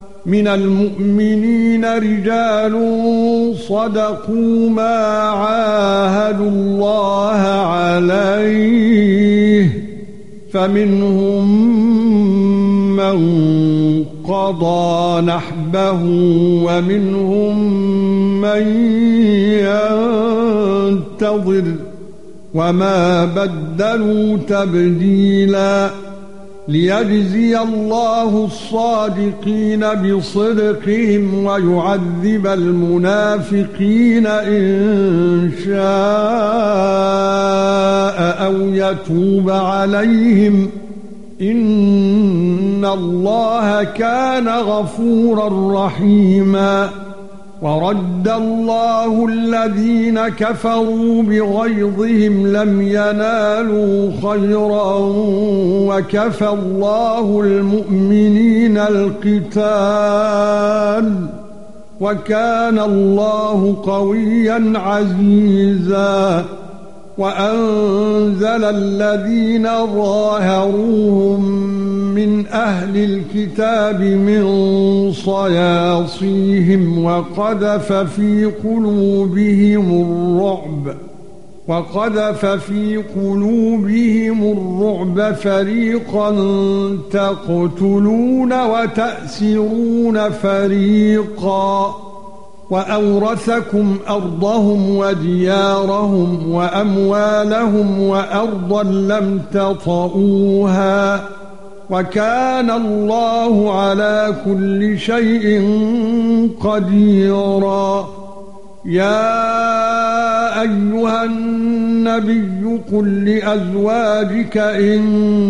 من المؤمنين رجال صدقوا ما عاهدوا الله عليه فمنهم من قضى نحبه ومنهم من ينتظر وما بدلوا تبديلا ليجزي الله الصادقين بصدقهم ويعذب المنافقين إن شاء أو يتوب عليهم إن الله كان غفورا رحيما ورد الله الذين كفروا بغيظهم لم ينالوا خيرا وكفى الله المؤمنين القتال وكان الله قويا عزيزا وأنزل الذين ظاهروهم من أهل الكتاب من صياصيهم وقذف في قلوبهم الرعب فريقا تقتلون وتأسرون فريقا وأورثكم أرضهم وديارهم وأموالهم وأرضا لم تطئوها وكان الله على كل شيء قديرا يا أيها النبي قل لأزواجك إن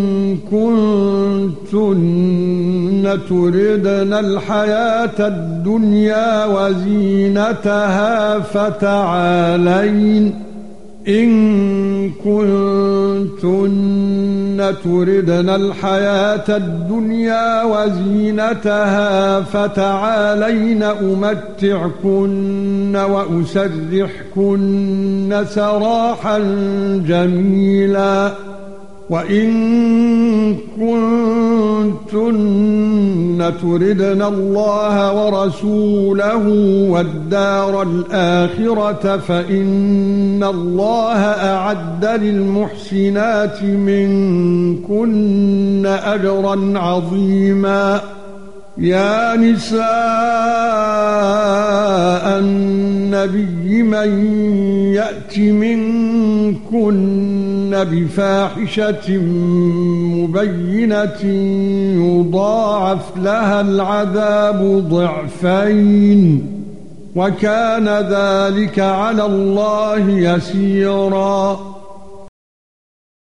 كنتن تردن الحياة الدنيا وزينتها فتعالين إن كنتن تردن الحياة الدنيا وزينتها فتعالين أمتعكن وأسرحكن سراحا جميلا وإن كنتن تردن الله ورسوله والدار الآخرة فإن الله أعد للمحسنات منكن أجرا عظيما يا نساء النبي من يأت منكن بفاحشة مبينة يضاعف لها العذاب ضعفين وكان ذلك على الله يسيرا